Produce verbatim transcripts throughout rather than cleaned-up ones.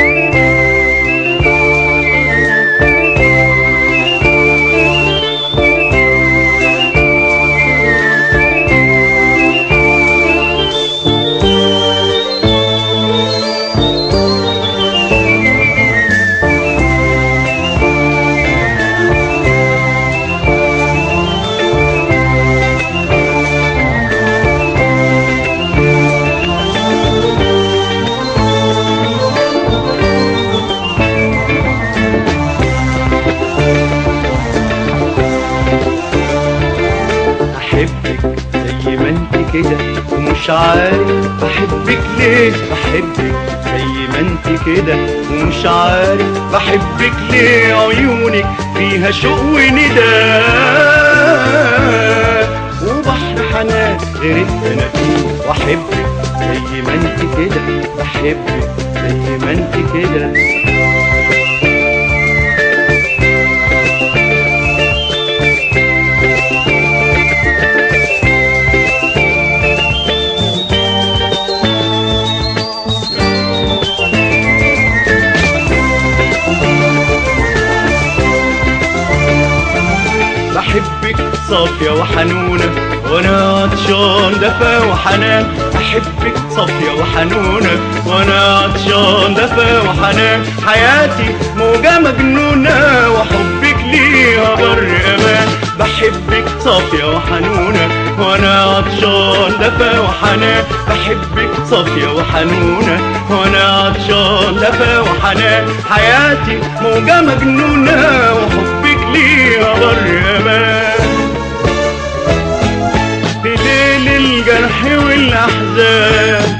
كده ومش عارف بحبك ليه، بحبك زي ما انت كده ومش عارف بحبك ليه. عيونك فيها شوق وندى وبحر حنان غرقت انا فيه، واحبك زي ما انت كده، بحبك زي ما انت كده. بحبك صافية وحنونة وانا عطشان دفا وحنان، بحبك صافية وحنونة وانا عطشان دفا وحنان. حياتي موجة مجنونة وحبك ليها بر امان، بحبك صافية وحنونة وانا عطشان دفا وحنان، بحبك صافية وحنونة وانا عطشان دفا وحنان. حياتي موجة مجنونة وحبك ليها بر امان. في ليل الجرح والاحزان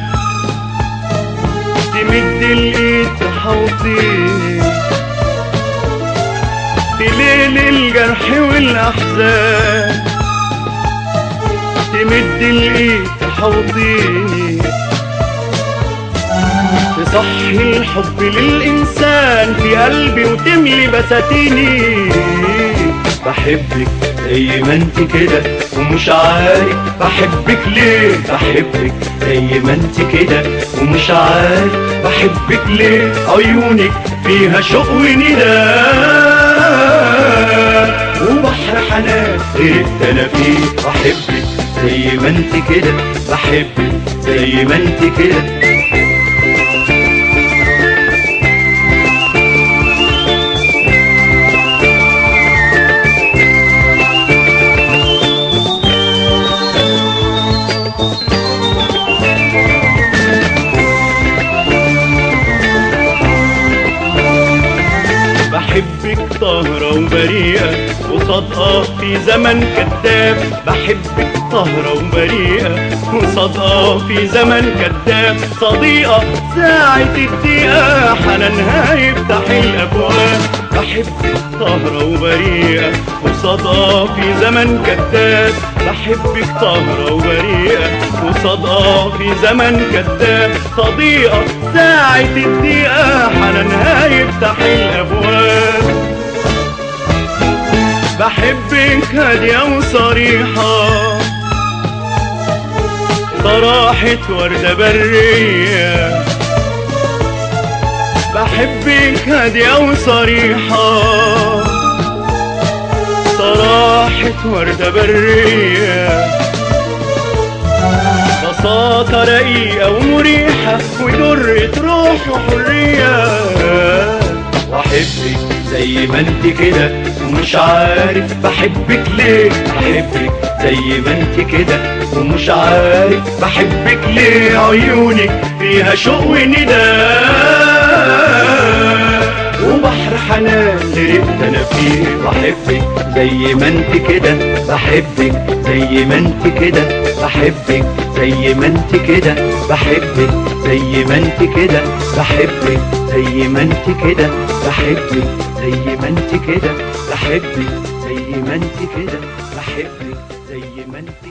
تمد الايد تحوطيني، في ليل الجرح والاحزان تمد الايد تحوطيني، تصحي الحب للإنسان في قلبي وتملي بساتيني. بحبك زي ما انت كده ومش عارف بحبك ليه، بحبك زي ما انت كده ومش عارف بحبك ليه. عيونك فيها شوق وندى وبحر حنان غرقت انا فيه، بحبك زي ما انت كده، بحبك زي ما انت كده. بحبك طاهرة وبريئة وصادقة في زمن كذاب، بحبك طاهرة وبريئة وصادقة في زمن كذاب. صديقة ساعة الدقيقة حنانها يفتح الأبواب، بحبك طاهرة وبريئة وصادقة في زمن كذاب، بحبك طاهرة وبريئة وصادقة في زمن كذاب. صديقة ساعة الدقيقة حنانها يفتح الأبواب. بحبك هادية وصريحة صراحة وردة برية، بحبك هادية وصريحة صراحة وردة برية. بساطة رقيقة ومريحة ودرة روح وحرية. واحبك زي ما انت كده ومش عارف بحبك ليه، بحبك زي ما انت كده ومش عارف بحبك ليه. عيونك فيها شوق وندى وبحر حنان غرقت انا فيه، بحبك زي ما انت كده، بحبك زي ما انت كده، بحبك زي ما انت كده، بحبك زي ما انت كده، بحبك زي ما انت كده، بحبك زي ما انت كده، بحبك زي ما انت كده، بحبك زي ما انت